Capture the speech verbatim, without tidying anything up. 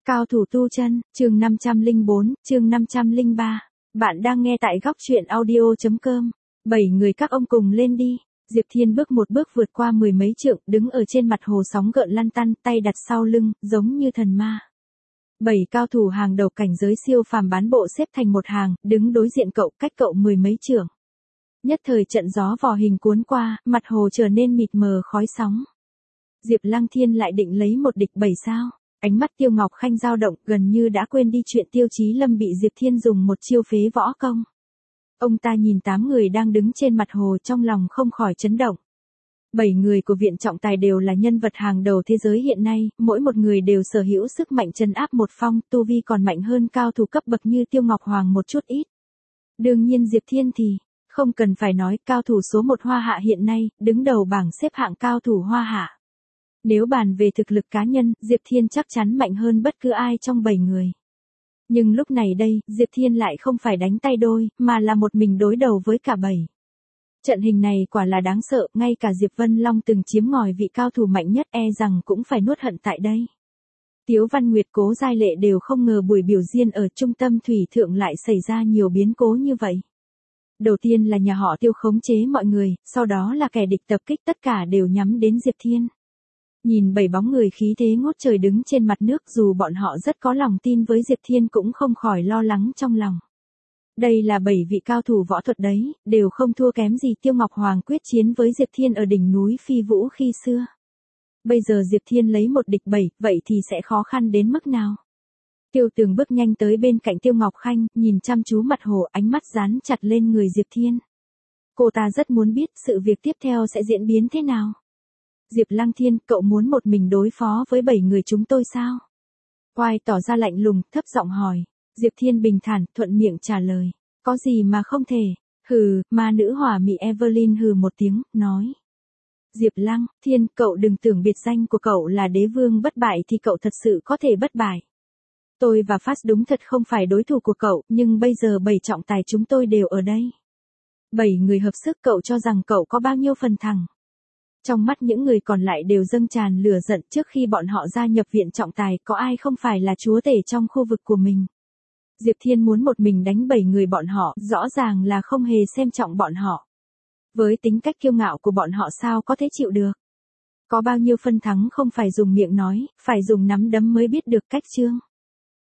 Cao thủ tu chân, chương năm trăm lẻ bốn, chương năm trăm lẻ ba. Bạn đang nghe tại góc truyện audio chấm com. Bảy người các ông cùng lên đi. Diệp Thiên bước một bước vượt qua mười mấy trượng, đứng ở trên mặt hồ sóng gợn lăn tăn, tay đặt sau lưng, giống như thần ma. Bảy cao thủ hàng đầu cảnh giới siêu phàm bán bộ xếp thành một hàng, đứng đối diện cậu, cách cậu mười mấy trượng. Nhất thời trận gió vò hình cuốn qua, mặt hồ trở nên mịt mờ khói sóng. Diệp Lăng Thiên lại định lấy một địch bảy sao. Ánh mắt Tiêu Ngọc Khanh dao động, gần như đã quên đi chuyện Tiêu Chí Lâm bị Diệp Thiên dùng một chiêu phế võ công. Ông ta nhìn tám người đang đứng trên mặt hồ, trong lòng không khỏi chấn động. Bảy người của viện trọng tài đều là nhân vật hàng đầu thế giới hiện nay, mỗi một người đều sở hữu sức mạnh trấn áp một phong, tu vi còn mạnh hơn cao thủ cấp bậc như Tiêu Ngọc Hoàng một chút ít. Đương nhiên Diệp Thiên thì, không cần phải nói, cao thủ số một Hoa Hạ hiện nay, đứng đầu bảng xếp hạng cao thủ Hoa Hạ. Nếu bàn về thực lực cá nhân, Diệp Thiên chắc chắn mạnh hơn bất cứ ai trong bảy người. Nhưng lúc này đây, Diệp Thiên lại không phải đánh tay đôi, mà là một mình đối đầu với cả bảy. Trận hình này quả là đáng sợ, ngay cả Diệp Vân Long từng chiếm ngòi vị cao thủ mạnh nhất e rằng cũng phải nuốt hận tại đây. Tiếu Văn Nguyệt, Cố Giai Lệ đều không ngờ buổi biểu diễn ở trung tâm thủy thượng lại xảy ra nhiều biến cố như vậy. Đầu tiên là nhà họ Tiêu khống chế mọi người, sau đó là kẻ địch tập kích, tất cả đều nhắm đến Diệp Thiên. Nhìn bảy bóng người khí thế ngút trời đứng trên mặt nước, dù bọn họ rất có lòng tin với Diệp Thiên cũng không khỏi lo lắng trong lòng. Đây là bảy vị cao thủ võ thuật đấy, đều không thua kém gì Tiêu Ngọc Hoàng quyết chiến với Diệp Thiên ở đỉnh núi Phi Vũ khi xưa. Bây giờ Diệp Thiên lấy một địch bảy, vậy thì sẽ khó khăn đến mức nào? Tiêu Tường bước nhanh tới bên cạnh Tiêu Ngọc Khanh, nhìn chăm chú mặt hồ, ánh mắt dán chặt lên người Diệp Thiên. Cô ta rất muốn biết sự việc tiếp theo sẽ diễn biến thế nào. Diệp Lăng Thiên, cậu muốn một mình đối phó với bảy người chúng tôi sao? Oai tỏ ra lạnh lùng, thấp giọng hỏi. Diệp Thiên bình thản, thuận miệng trả lời. Có gì mà không thể? Hừ, ma nữ hỏa mị Evelyn hừ một tiếng, nói. Diệp Lăng Thiên, cậu đừng tưởng biệt danh của cậu là đế vương bất bại thì cậu thật sự có thể bất bại. Tôi và Phát đúng thật không phải đối thủ của cậu, nhưng bây giờ bảy trọng tài chúng tôi đều ở đây. Bảy người hợp sức, cậu cho rằng cậu có bao nhiêu phần thắng? Trong mắt những người còn lại đều dâng tràn lửa giận, trước khi bọn họ gia nhập viện trọng tài, có ai không phải là chúa tể trong khu vực của mình. Diệp Thiên muốn một mình đánh bảy người bọn họ, rõ ràng là không hề xem trọng bọn họ. Với tính cách kiêu ngạo của bọn họ sao có thể chịu được. Có bao nhiêu phân thắng không phải dùng miệng nói, phải dùng nắm đấm mới biết được cách chương.